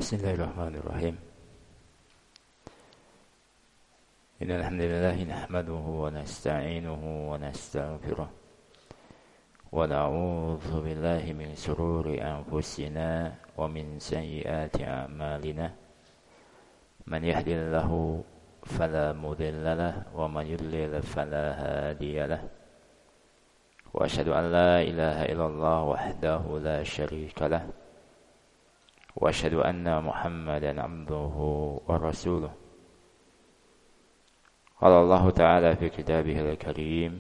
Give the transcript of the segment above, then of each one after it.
Bismillahirrahmanirrahim. Innal hamdalillah nahmaduhu wa nasta'inuhu wa nastaghfiruh wa na'udzu billahi min shururi anfusina wa min sayyiati a'malina. Man yahdihillahu fala mudilla lahu wa man yudlil fala hadiya lahu. Wa asyhadu an la ilaha illallah wahdahu la syarika lahu. Wa asyhadu anna Muhammadan 'abduhu wa rasuluh. Qala Allah Ta'ala fi kitabihil karim,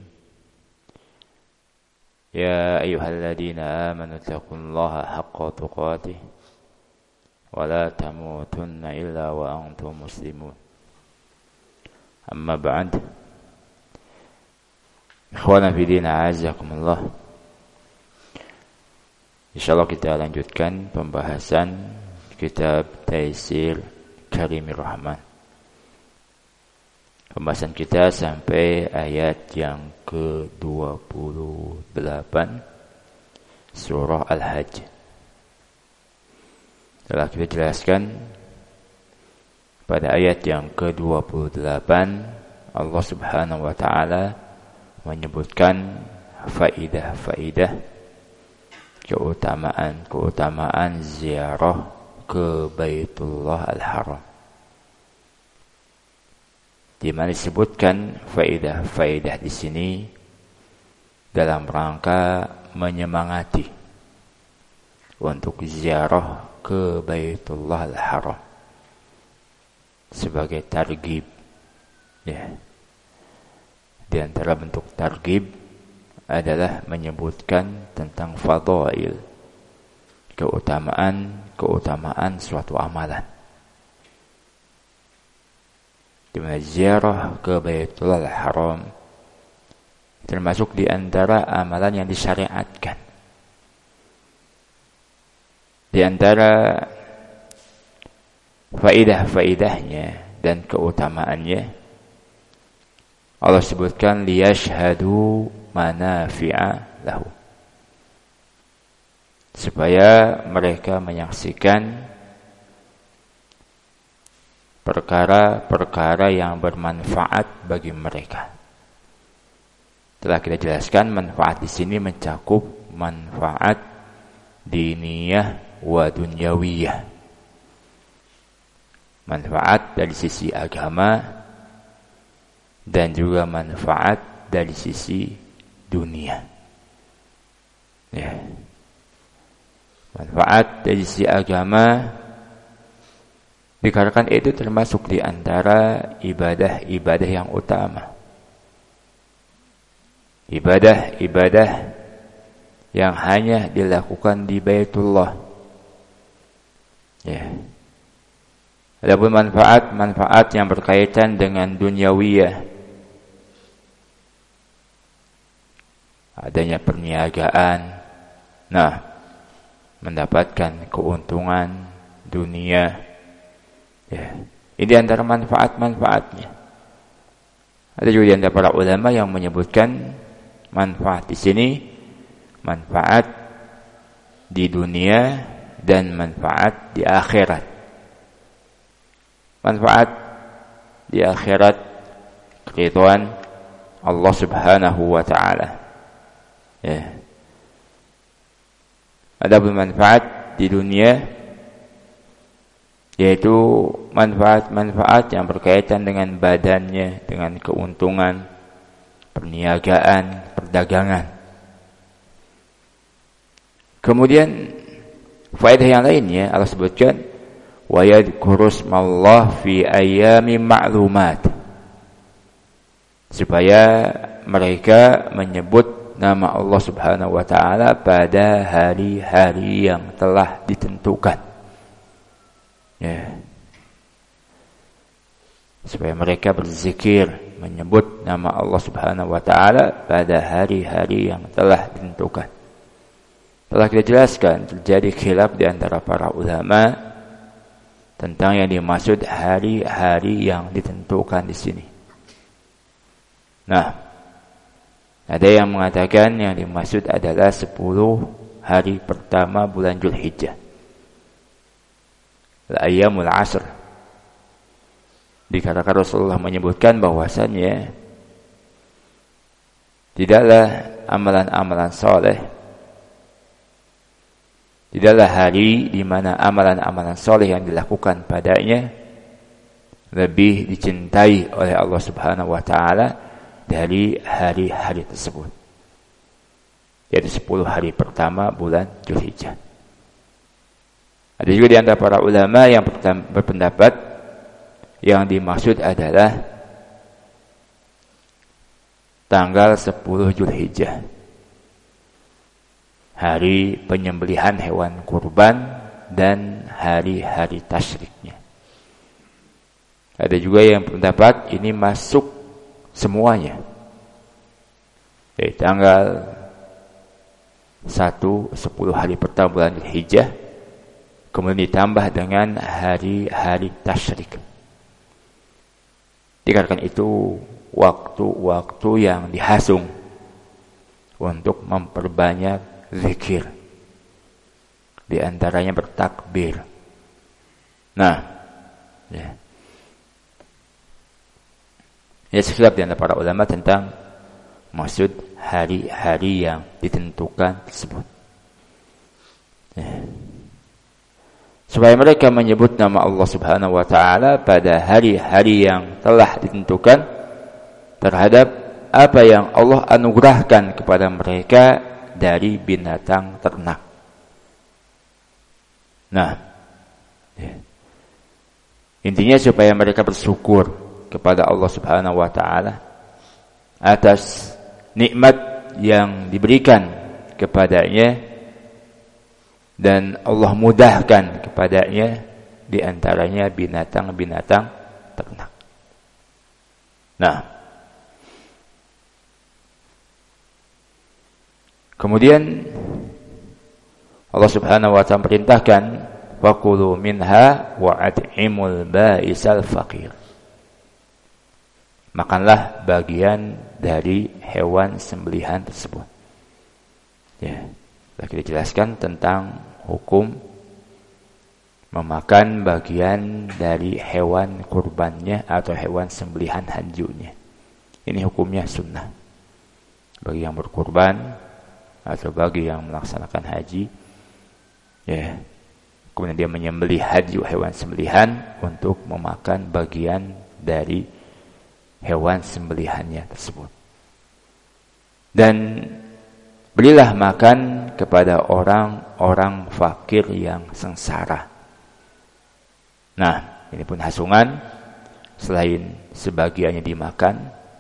ya ayyuhalladzina amanu taqullaha haqqa tuqatih wa la tamutunna illa wa antum muslimun. Amma ba'd. Ikhwana fi din, a'azzakumullah. Insyaallah kita lanjutkan pembahasan kitab Taisir Karimir Rahman. Pembahasan kita sampai ayat yang ke-28 surah Al-Hajj. Telah kita jelaskan pada ayat yang ke-28 Allah Subhanahu wa taala menyebutkan faidah-faidah keutamaan ziarah ke Baitullah Al-Haram, di mana disebutkan faedah-faedah di sini dalam rangka menyemangati untuk ziarah ke Baitullah Al-Haram sebagai targhib. Ya. Di antara bentuk targhib adalah menyebutkan tentang fadail, keutamaan suatu amalan. Di mana ziarah ke Baitullah Al-Haram termasuk di antara amalan yang disyariatkan. Di antara faidah-faidahnya dan keutamaannya, Allah sebutkan liyashhadu manafi'a lahu, supaya mereka menyaksikan perkara-perkara yang bermanfaat bagi mereka. Telah kita jelaskan manfaat di sini mencakup manfaat diniyah wa dunyawiyah. Manfaat dari sisi agama dan juga manfaat dari sisi dunia. Ya. Manfaat dari sisi agama dikarenakan itu termasuk di antara ibadah-ibadah yang utama. Ibadah-ibadah yang hanya dilakukan di Baitullah. Ya. Adapun manfaat yang berkaitan dengan duniawiyah, adanya perniagaan, mendapatkan keuntungan dunia. Ya, ini antara manfaat-manfaatnya. Ada juga di antara para ulama yang menyebutkan manfaat di sini manfaat di dunia dan manfaat di akhirat. Manfaat di akhirat keridhaan Allah Subhanahu wa taala. Ya. Ada manfaat di dunia, yaitu manfaat-manfaat yang berkaitan dengan badannya, dengan keuntungan, perniagaan, perdagangan. Kemudian faedah yang lainnya Allah sebutkan wa yadhkuru smallah fi ayyamin ma'lumat, supaya mereka menyebut nama Allah Subhanahu wa taala pada hari-hari yang telah ditentukan. Ya. Supaya mereka berzikir menyebut nama Allah Subhanahu wa taala pada hari-hari yang telah ditentukan. Telah kita jelaskan terjadi khilaf di antara para ulama tentang yang dimaksud hari-hari yang ditentukan di sini. Ada yang mengatakan yang dimaksud adalah 10 hari pertama bulan Dzulhijjah. al-ayyamul ashr. Dikatakan Rasulullah menyebutkan bahwasannya tidaklah amalan-amalan soleh, tidaklah hari di mana amalan-amalan soleh yang dilakukan padanya lebih dicintai oleh Allah Subhanahu wa taala dari hari-hari tersebut, yaitu 10 hari pertama bulan Dzulhijjah. Ada juga di antara para ulama yang berpendapat yang dimaksud adalah tanggal 10 Dzulhijjah, hari penyembelihan hewan kurban dan hari-hari tasyriknya. Ada juga yang berpendapat ini masuk semuanya, dari tanggal 10 hari pertama bulan Dzulhijjah, kemudian ditambah dengan hari-hari tasyrik. Dikarenakan itu waktu-waktu yang dihasung untuk memperbanyak zikir, di antaranya bertakbir. Nah, ya sekilas di antara para ulama tentang maksud hari-hari yang ditentukan tersebut. Supaya mereka menyebut nama Allah Subhanahu wa taala pada hari-hari yang telah ditentukan terhadap apa yang Allah anugerahkan kepada mereka dari binatang ternak. Nah, intinya supaya mereka bersyukur kepada Allah Subhanahu wa taala atas nikmat yang diberikan kepadanya dan Allah mudahkan kepadanya, di antaranya binatang-binatang ternak. Nah, kemudian Allah Subhanahu wa taala perintahkan faqulu minha wa at'imul ba'isal faqir. Makanlah bagian dari hewan sembelihan tersebut. Ya, telah kita jelaskan tentang hukum memakan bagian dari hewan kurbannya atau hewan sembelihan hajunya. Ini hukumnya sunnah bagi yang berkurban atau bagi yang melaksanakan haji. Ya, kemudian dia menyembelih haji hewan sembelihan untuk memakan bagian dari hewan sembelihannya tersebut. Dan berilah makan kepada orang-orang fakir yang sengsara. Nah, ini pun hasungan, selain sebagiannya dimakan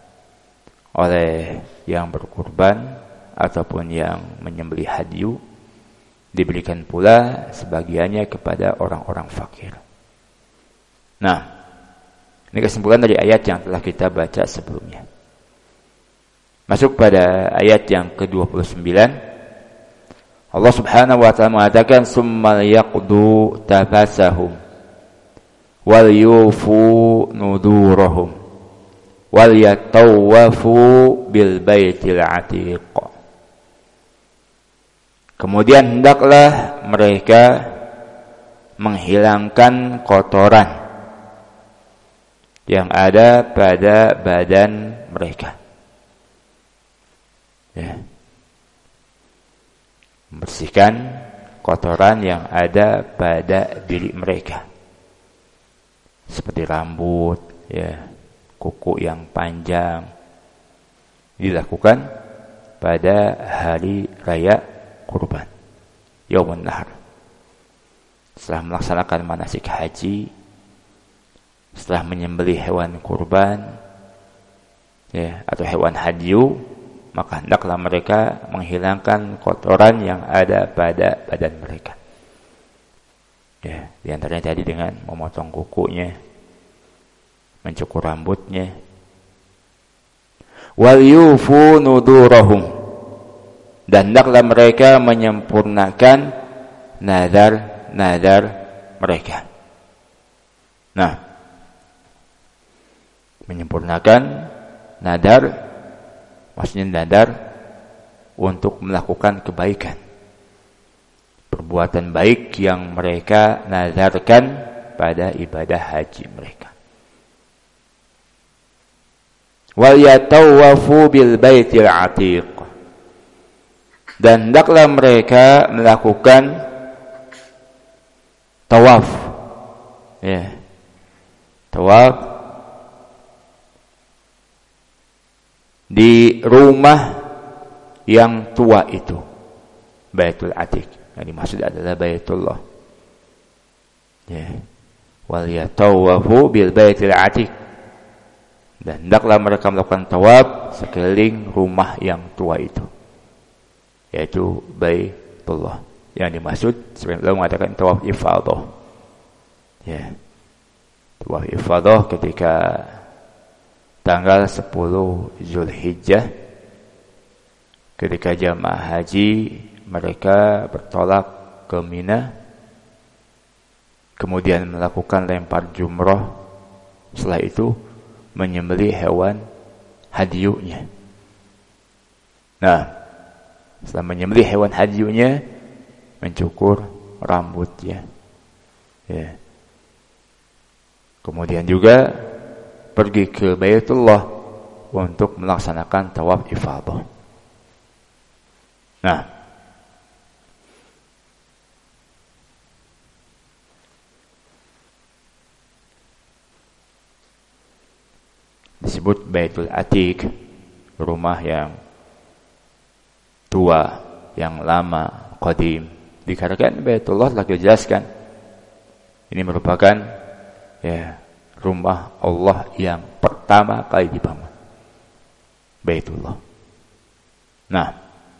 oleh yang berkurban ataupun yang menyembelih hadyu, diberikan pula sebagiannya kepada orang-orang fakir. Nah, ini kesimpulan dari ayat yang telah kita baca sebelumnya. Masuk pada ayat yang ke-29. Allah Subhanahu wa taala mengatakan summal yaqdu tafasahum wal yufu nudurahum wal yatawafu bil baitil atiq. Kemudian hendaklah mereka menghilangkan kotoran yang ada pada badan mereka. Ya. Membersihkan kotoran yang ada pada diri mereka, seperti rambut, ya, kuku yang panjang, dilakukan pada hari raya kurban, Yaumun Nahar. Setelah melaksanakan manasik haji, setelah menyembelih hewan kurban, ya, atau hewan hadyu, maka hendaklah mereka menghilangkan kotoran yang ada pada badan mereka. Ya, di antaranya tadi dengan memotong kukunya, mencukur rambutnya. Wal yufu nudurahum, dan hendaklah mereka menyempurnakan nazar mereka. Nah, menyempurnakan nadar, maksudnya nadar untuk melakukan kebaikan, perbuatan baik yang mereka nadarkan pada ibadah haji mereka. Wal yatawafu bil baitil atiq, dan hendaklah mereka melakukan tawaf, ya, tawaf di rumah yang tua itu, Baitul Atiq. Yang dimaksud adalah Baitullah. Ya. Wal yatawafu bil baitil atiq, dan hendaklah mereka melakukan tawaf sekeliling rumah yang tua itu, yaitu Baitullah. Yang dimaksud sebenarnya mengatakan tawaf ifadah. Ya. Tawaf ifadah ketika tanggal 10 Zulhijjah, ketika jamaah haji mereka bertolak ke Mina, kemudian melakukan lempar jumrah, setelah itu menyembelih hewan hadyunya. Nah, setelah menyembelih hewan hadyunya, mencukur rambutnya, ya. Kemudian juga pergi ke Baitullah untuk melaksanakan tawaf ifadah. Nah, disebut Baitul Atiq, rumah yang tua, yang lama, qadim. Dikarenakan Baitullah telah dijelaskan, ini merupakan, ya, rumah Allah yang pertama kali dibangun, Baitullah. Nah,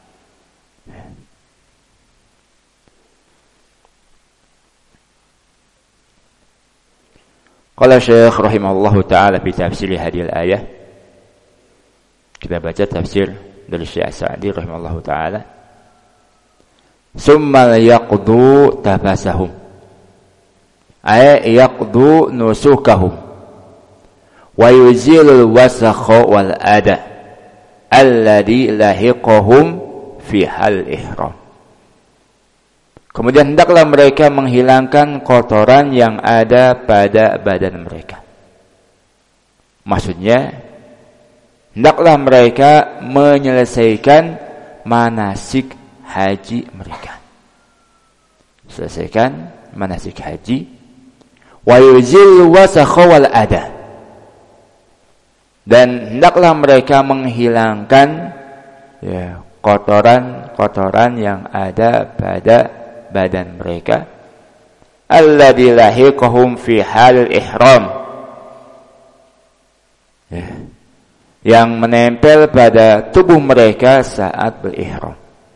qala Syekh rahimahullahu ta'ala fi tafsir hadhihi al-ayah. Kita baca tafsir dari Syekh Sa'di rahimahullahu ta'ala. Summa yaqdu tafasahum, ay yaqdu nusukahum wa yuzilul wasakha wal ada alladhi lahiqahum fi hal ihram. Kemudian hendaklah mereka menghilangkan kotoran yang ada pada badan mereka. Maksudnya, hendaklah mereka menyelesaikan manasik haji mereka. Selesaikan manasik haji. Wa yuzil wasakha wal ada. Dan hendaklah mereka menghilangkan, ya, kotoran-kotoran yang ada pada badan mereka, alladzi lahiqahum fi halil ihram, ya, yang menempel pada tubuh mereka saat berihram.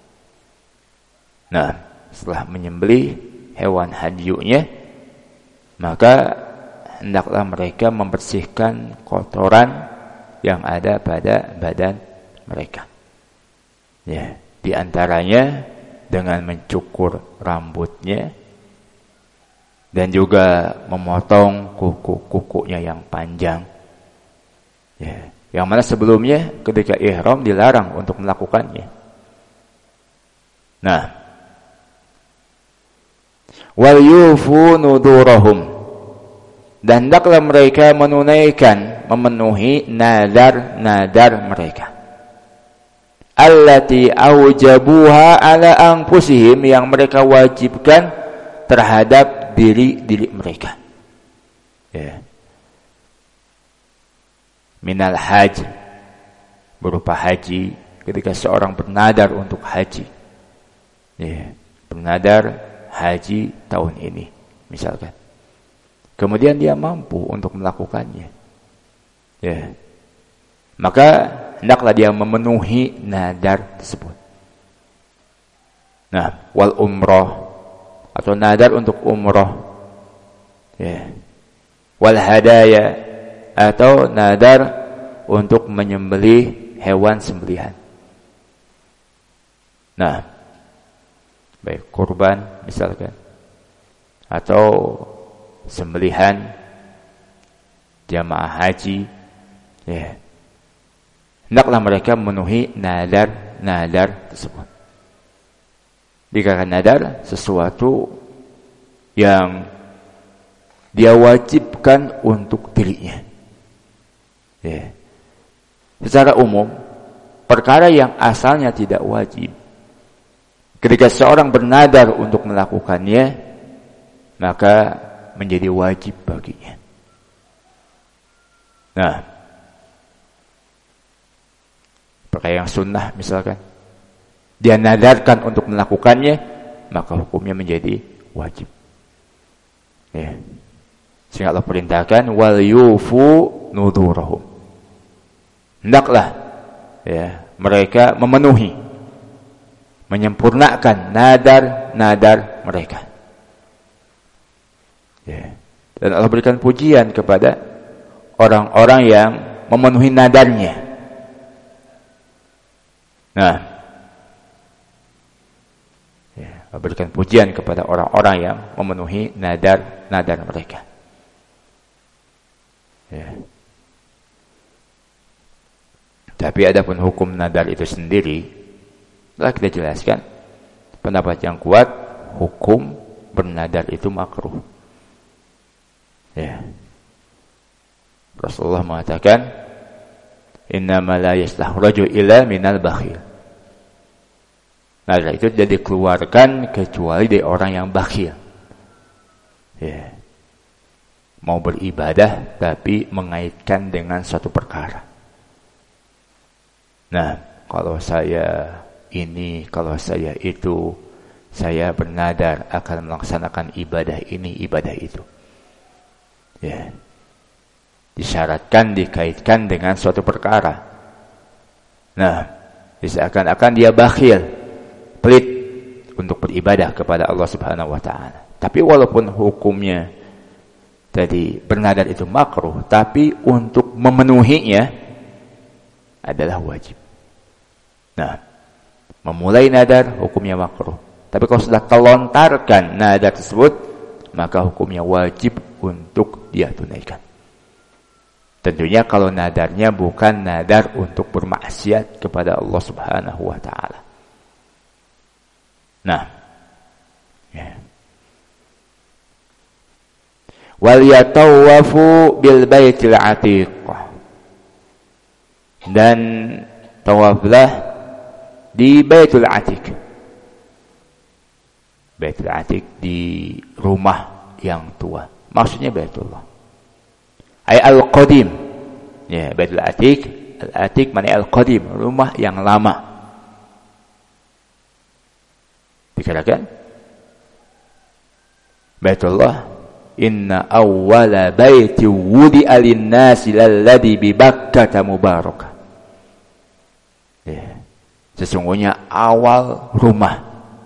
Nah, setelah menyembelih hewan hadyunya, maka hendaklah mereka membersihkan kotoran yang ada pada badan mereka, ya, di antaranya dengan mencukur rambutnya dan juga memotong kuku-kukunya yang panjang, ya, yang mana sebelumnya ketika ihram dilarang untuk melakukannya. Nah, wal yufu nudurahum, dan hendaklah mereka memenuhi nadar-nadar mereka, allati aujabuha ala anfusihim, yang mereka wajibkan terhadap diri-diri mereka, ya, minal haji, berupa haji. Ketika seorang bernadar untuk haji, ya, bernadar haji tahun ini misalkan, kemudian dia mampu untuk melakukannya, ya, maka hendaklah dia memenuhi nadar tersebut. Nah, wal umrah, atau nadar untuk umrah, ya, wal hadaya, atau nadar untuk menyembelih hewan sembelihan. Nah, baik kurban misalkan, atau sembelihan jamaah haji, ya, hendaklah mereka memenuhi nadar-nadar tersebut. Dikarenakan nadar sesuatu yang dia wajibkan untuk dirinya. Ya. Secara umum, perkara yang asalnya tidak wajib, ketika seorang bernadar untuk melakukannya, maka menjadi wajib baginya. Nah, perkara yang sunnah misalkan, dia nadarkan untuk melakukannya, maka hukumnya menjadi wajib. Ya. Sehingga Allah perintahkan wal yufu nudurahum. Hendaklah ya, mereka menyempurnakan nadar-nadar mereka. Ya. Dan Allah berikan pujian kepada orang-orang yang memenuhi nadarnya. Nah, ya, Allah berikan pujian kepada orang-orang yang memenuhi nadar-nadar mereka. Ya. Tapi adapun hukum nadar itu sendiri telah kita jelaskan. Pendapat yang kuat, hukum bernadar itu makruh. Ya. Rasulullah mengatakan, innama la yaslahu rajul illa minal bakhil. Nadar itu tidak dikeluarkan kecuali dari orang yang bakhil. Ya. Mau beribadah tapi mengaitkan dengan suatu perkara. Nah, kalau saya ini, kalau saya itu, saya bernadar akan melaksanakan ibadah ini, ibadah itu. Ya. Disyaratkan, dikaitkan dengan suatu perkara. Nah, seakan-akan dia bakhil, pelit untuk beribadah kepada Allah Subhanahu wa taala. Tapi walaupun hukumnya tadi bernadar itu makruh, tapi untuk memenuhinya adalah wajib. Nah, memulai nadar hukumnya makruh. Tapi kalau sudah kelontarkan nadar tersebut, maka hukumnya wajib untuk dia tunaikan. Tentunya kalau nadarnya bukan nadar untuk bermaksiat kepada Allah Subhanahu wa taala. Nah, ya. Wal yatawafu bil baitil atiq. Dan tawaflah di Baitul Atiq. Baitul Atiq di rumah yang tua. Maksudnya Baitullah. Ay al-qadim. Ya, Baitul Atiq, al-Atiq maknanya al-qadim, rumah yang lama. Dikatakan Baitullah, inna awwala baiti wudi'a lin-nasi lalladzi bi Bakkah mubarakah. Ya. Sesungguhnya awal rumah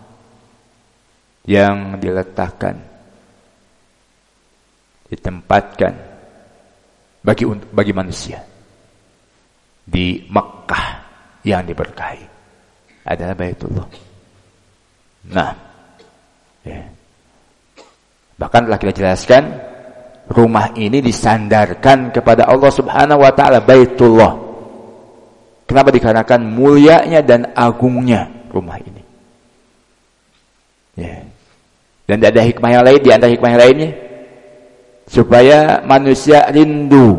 yang diletakkan, ditempatkan bagi manusia di Makkah yang diberkahi adalah Baitullah. Nah, ya. Bahkan telah kita jelaskan, rumah ini disandarkan kepada Allah Subhanahu wa taala, Baitullah. Kenapa? Dikarenakan mulianya dan agungnya rumah ini. Ya. Dan tidak ada hikmah yang lain di antara hikmah yang lainnya, supaya manusia rindu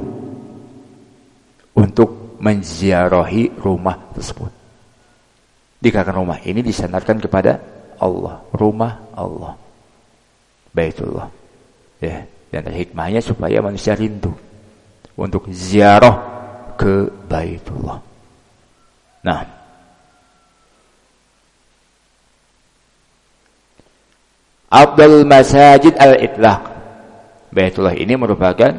untuk menziarahi rumah tersebut. Dikarenakan rumah ini disandarkan kepada Allah, rumah Allah, Baitullah. Ya, dan hikmahnya supaya manusia rindu untuk ziarah ke Baitullah. Nah, afdal masajid al-itlaq. Baitullah ini merupakan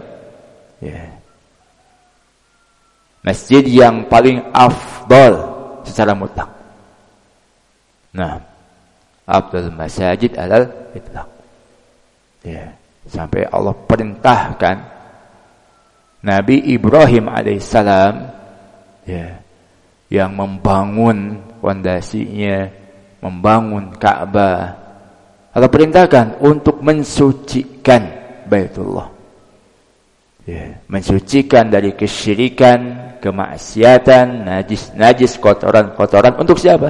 masjid yang paling afdal secara mutlak. Nah, afdal masajid al-itlaq. Ya, sampai Allah perintahkan Nabi Ibrahim alaihissalam yang membangun fondasinya, membangun Ka'bah. Allah perintahkan untuk mensucikan Baitullah. Ya, mensucikan dari kesyirikan, kemaksiatan, najis, kotoran-kotoran. Untuk siapa?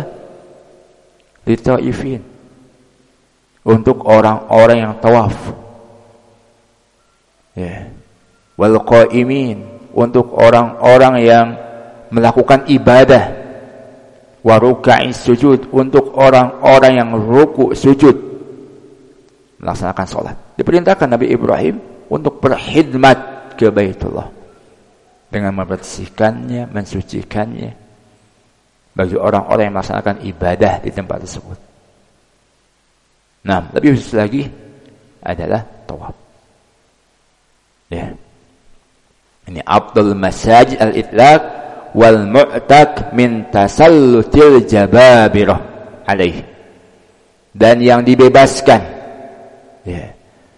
Litaifin. Untuk orang-orang yang tawaf. Ya. Wal qaimin, untuk orang-orang yang melakukan ibadah. Wa ruka'is sujud, untuk orang-orang yang ruku sujud, melaksanakan salat. Diperintahkan Nabi Ibrahim untuk berkhidmat ke Baitullah dengan membersihkannya, mensucikannya bagi orang-orang yang melaksanakan ibadah di tempat tersebut. Nah, lebih khusus lagi adalah tawaf. Ya. Ini afdal masajid al-itlaq wal mu'tak min tasallutil jababirah alaih. Dan yang dibebaskan, ya,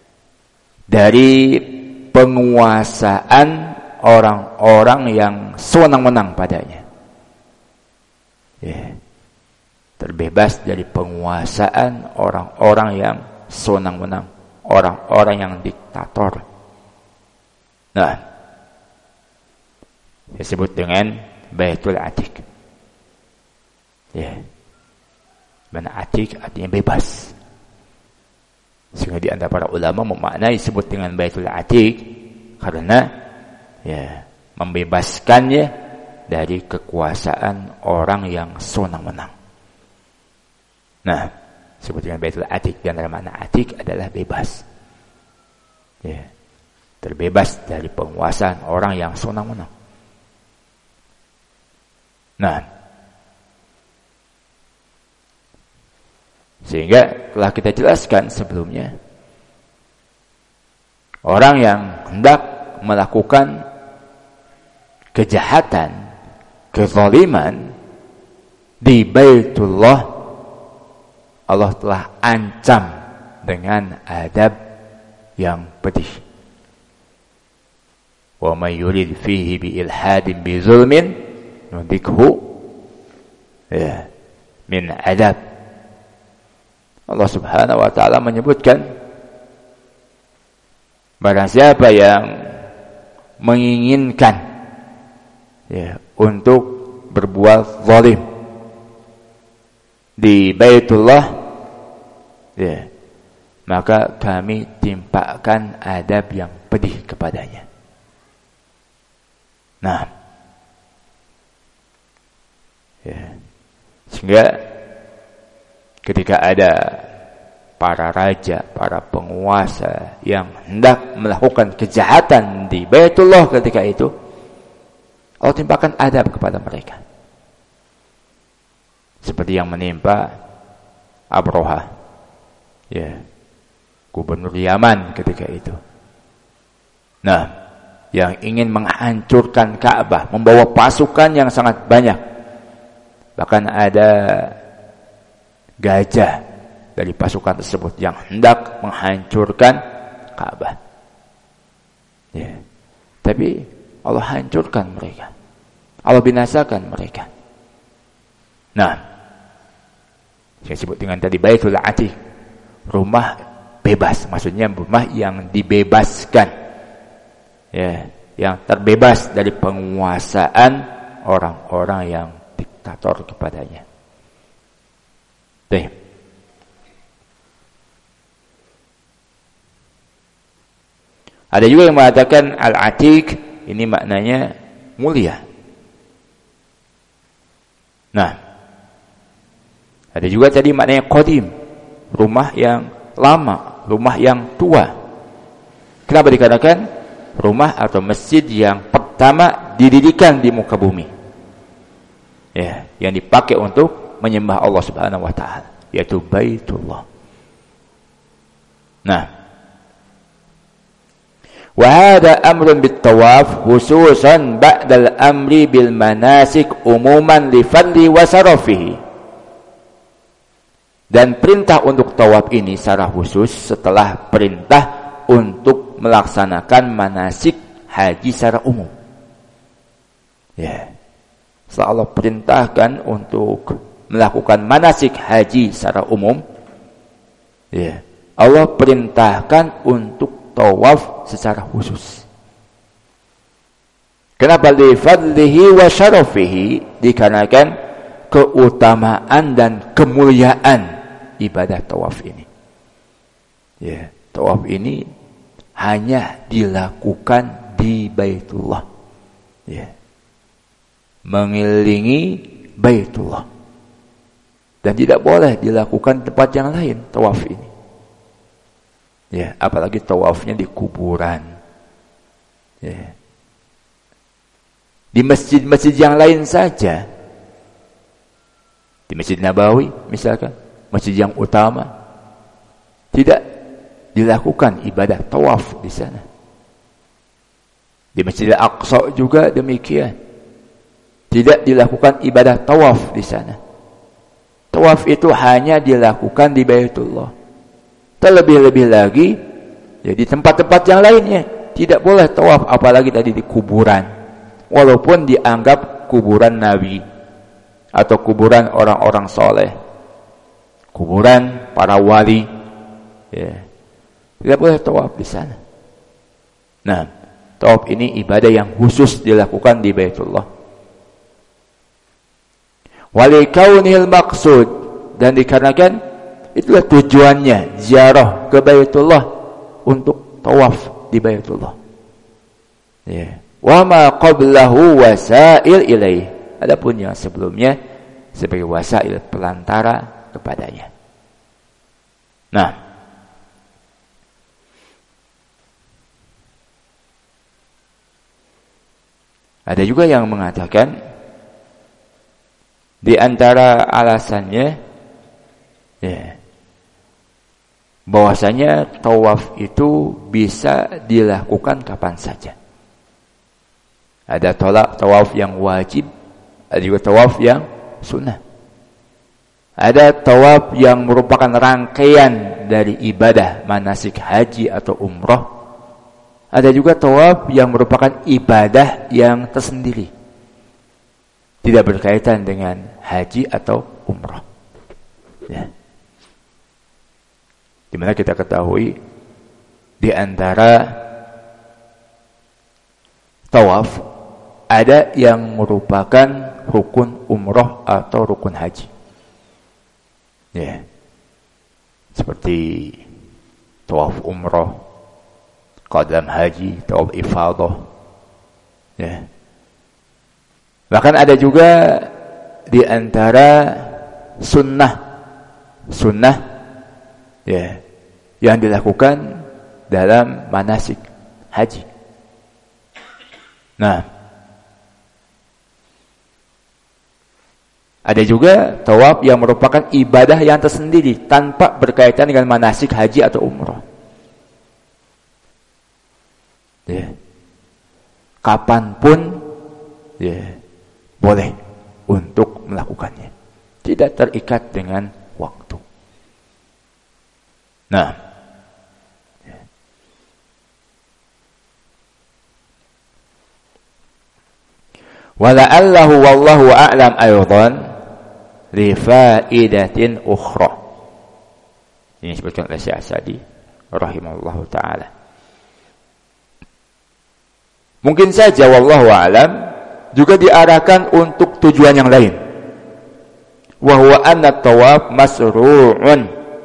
dari penguasaan orang-orang yang sewenang-wenang padanya. Ya. Terbebas dari penguasaan orang-orang yang sewenang-wenang, orang-orang yang diktator. Nah, disebut dengan Baitul Atiq. Ya. Mana Atiq artinya bebas. Sehingga di antara para ulama memaknai disebut dengan Baitul Atiq karena ya, membebaskannya dari kekuasaan orang yang sewenang-wenang. Nah, disebut dengan Baitul Atiq, di antara makna Atiq adalah bebas. Ya. Terbebas dari penguasaan orang yang sewenang-wenang. Nah, sehingga telah kita jelaskan sebelumnya, orang yang hendak melakukan kejahatan, kezaliman di Baitullah, Allah telah ancam dengan adab yang pedih. Wa may yurid fihi bi ilhadin bi zulmin nudikhu ya min adab. Allah Subhanahu wa taala menyebutkan barang siapa yang menginginkan ya untuk berbuat zalim di Baitullah, ya, maka kami timpakan adab yang pedih kepadanya. Nah, ya, sehingga ketika ada para raja, para penguasa yang hendak melakukan kejahatan di Baitullah ketika itu, Allah timpakan adab kepada mereka. Seperti yang menimpa Abroha, ya, gubernur Yaman ketika itu. Nah, yang ingin menghancurkan Ka'bah, membawa pasukan yang sangat banyak. Bahkan ada gajah dari pasukan tersebut yang hendak menghancurkan Ka'bah. Ya. Tapi Allah hancurkan mereka. Allah binasakan mereka. Nah, saya sebut dengan tadi Baitul Atiq, rumah bebas, maksudnya rumah yang dibebaskan. Ya, yang terbebas dari penguasaan orang-orang yang diktator kepadanya. Baik. Ada juga yang mengatakan Al-Atiq ini maknanya mulia. Nah, ada juga tadi maknanya qadim, rumah yang lama, rumah yang tua. Kenapa dikatakan rumah atau masjid yang pertama didirikan di muka bumi? Ya, yang dipakai untuk menyembah Allah Subhanahu wa taala, yaitu Baitullah. Nah, wa hadha amrun bit tawaf khususan ba'dal amri bil manasik umuman li fadli wa sarafihi. Dan perintah untuk tawaf ini secara khusus setelah perintah untuk melaksanakan manasik haji secara umum. Ya. Setelah Allah perintahkan untuk melakukan manasik haji secara umum, ya, Allah perintahkan untuk tawaf secara khusus. Kenapa? Li fadlihi wa syarafihi, dikarenakan keutamaan dan kemuliaan ibadah tawaf ini. Ya, tawaf ini hanya dilakukan di Baitullah. Ya. Mengelilingi Baitullah. Dan tidak boleh dilakukan tempat yang lain tawaf ini. Ya, apalagi tawafnya di kuburan. Ya. Di masjid-masjid yang lain saja. Di Masjid Nabawi misalkan, masjid yang utama, tidak dilakukan ibadah tawaf di sana. Di Masjid Al-Aqsa juga demikian. Tidak dilakukan ibadah tawaf di sana. Tawaf itu hanya dilakukan di Baitullah. Terlebih-lebih lagi, jadi tempat-tempat yang lainnya tidak boleh tawaf, apalagi tadi di kuburan. Walaupun dianggap kuburan Nabi atau kuburan orang-orang soleh, kuburan para wali, ya, tidak boleh tawaf di sana. Nah, tawaf ini ibadah yang khusus dilakukan di Baitullah. Walikaunil maksud, dan dikarenakan itulah tujuannya ziarah ke Baitullah, untuk tawaf di Baitullah. Ya. Wa ma qablahu wasail ilaih. Adapun yang sebelumnya sebagai wasail, pelantara kepadanya. Nah, ada juga yang mengatakan di antara alasannya, ya, bahwasanya tawaf itu bisa dilakukan kapan saja. Ada tawaf yang wajib, ada juga tawaf yang sunnah. Ada tawaf yang merupakan rangkaian dari ibadah manasik haji atau umrah. Ada juga tawaf yang merupakan ibadah yang tersendiri, tidak berkaitan dengan haji atau umrah. Ya. Dimana kita ketahui di antara tawaf ada yang merupakan rukun umrah atau rukun haji. Ya. Seperti tawaf umrah, qadam haji, tawaf ifadah. Ya. Bahkan ada juga di antara sunnah, ya, yang dilakukan dalam manasik haji. Nah, ada juga tawaf yang merupakan ibadah yang tersendiri tanpa berkaitan dengan manasik haji atau umrah. Ya. Kapanpun, ya, boleh untuk melakukannya. Tidak terikat dengan waktu. Nah, wala'allahu wallahu a'lam aydan li faidatin ukhra. Ini disebutkan oleh Syekh Sa'di rahimahullahu taala. Mungkin saja wallahu a'lam juga diarahkan untuk tujuan yang lain. Wa huwa anna tawaf masru'un.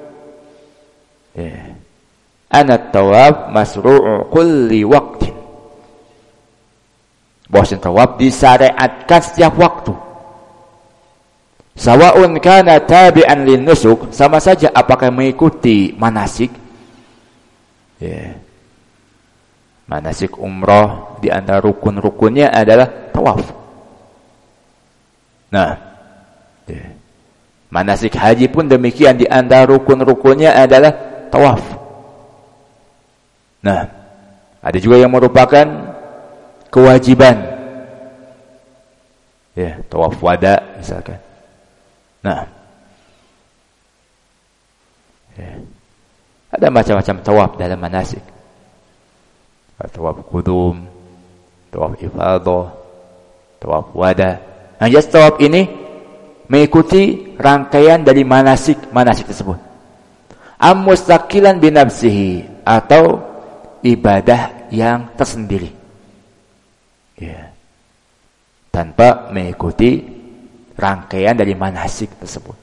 Ya. Anna tawaf masru'u kulli waqtin. Bahwasanya tawaf disyariatkan setiap waktu. Sawa'un kana tabi'an lin nusuk, sama saja apakah mengikuti manasik. Ya. Manasik umrah di antara rukun-rukunnya adalah tawaf. Nah, ya. Manasik haji pun demikian, di antara rukun-rukunnya adalah tawaf. Nah, ada juga yang merupakan kewajiban. Ya, tawaf wada misalkan. Nah, ya. Ada macam-macam tawaf dalam manasik. Tawaf qudum, tawaf ifadah, tawaf wada. Nah, just tawaf ini mengikuti rangkaian dari manasik tersebut. Mustaqilan binafsihi, atau ibadah yang tersendiri. Ya. Tanpa mengikuti rangkaian dari manasik tersebut.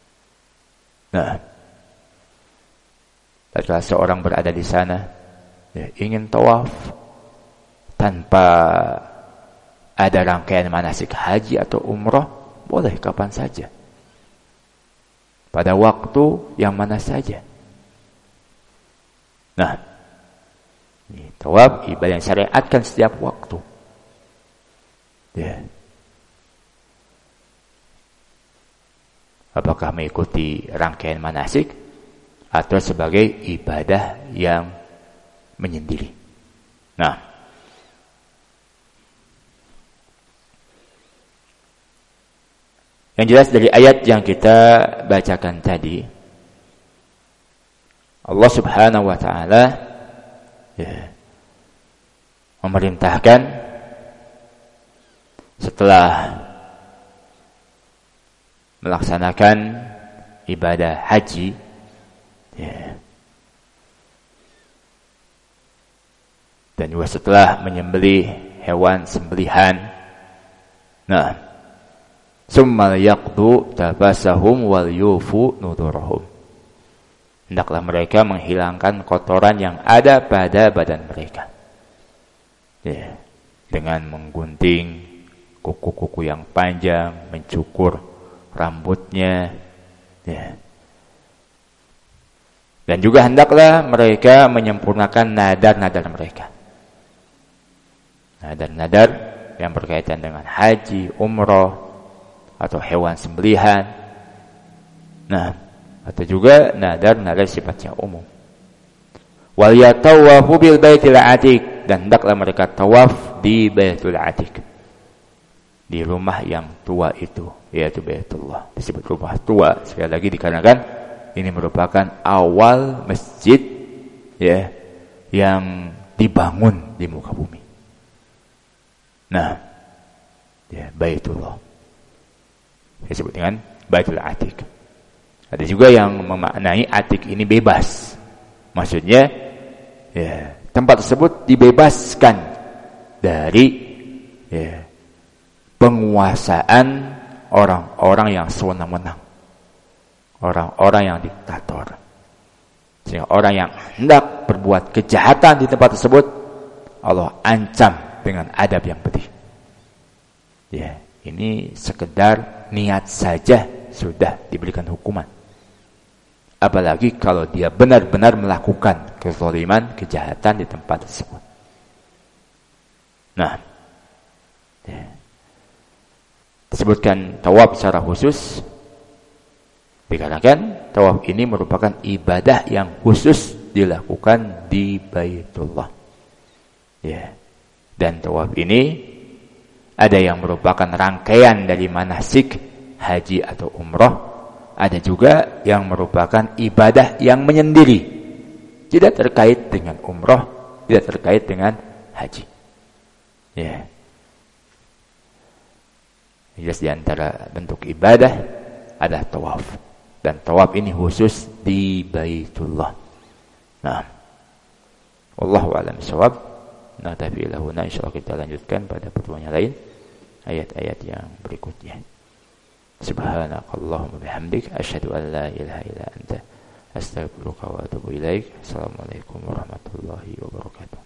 Nah, tatkala seorang berada di sana, ya, ingin tawaf tanpa ada rangkaian manasik haji atau umrah, boleh kapan saja, pada waktu yang mana saja. Nah, ini tawaf ibadah yang syariatkan setiap waktu. Ya. Apakah mengikuti rangkaian manasik atau sebagai ibadah yang menyendiri. Nah, yang jelas dari ayat yang kita bacakan tadi, Allah Subhanahu wa taala ya, memerintahkan setelah melaksanakan ibadah haji ya, dan juga setelah menyembelih hewan sembelihan, nah, summal yaqdu tabasahum wal yufu nudurahum, hendaklah mereka menghilangkan kotoran yang ada pada badan mereka ya, dengan menggunting kuku-kuku yang panjang, mencukur rambutnya ya. Dan juga hendaklah mereka menyempurnakan nadar-nadar mereka, nadar-nadar yang berkaitan dengan haji, umroh, atau hewan sembelihan. Nah, atau juga nadar-nadar sifatnya umum. Wal yatawafu bil baitil atiq, dan hendaklah mereka tawaf di Baitul Atiq, di rumah yang tua itu, yaitu Baitullah. Disebut rumah tua sekali lagi dikarenakan ini merupakan awal masjid ya yang dibangun di muka bumi. Nah, ya, Baitullah disebut dengan Baitul Atiq. Ada juga yang memaknai Atiq ini bebas. Maksudnya ya, tempat tersebut dibebaskan dari ya, penguasaan orang-orang yang sewenang-wenang, orang-orang yang diktator. Sehingga orang yang hendak berbuat kejahatan di tempat tersebut, Allah ancam dengan adab yang pedih. Ya, ini sekedar niat saja sudah diberikan hukuman. Apalagi kalau dia benar-benar melakukan kezaliman, kejahatan di tempat tersebut. Nah, ya, disebutkan tawaf secara khusus dikarenakan tawaf ini merupakan ibadah yang khusus dilakukan di Baitullah. Ya. Dan tawaf ini ada yang merupakan rangkaian dari manasik haji atau umrah, ada juga yang merupakan ibadah yang menyendiri, tidak terkait dengan umrah, tidak terkait dengan haji. Ya. Jelas di antara bentuk ibadah adalah tawaf, dan tawaf ini khusus di Baitullah. Nah, wallahu a'lam bishawab. Nah, tapi lahuna insyaallah kita lanjutkan pada pertemuan yang lain, ayat-ayat yang berikutnya. Subhanakallahumma bihamdik asyhadu an la ilaha illa anta astaghfiruka wa atubu ilaik. Assalamualaikum warahmatullahi wabarakatuh.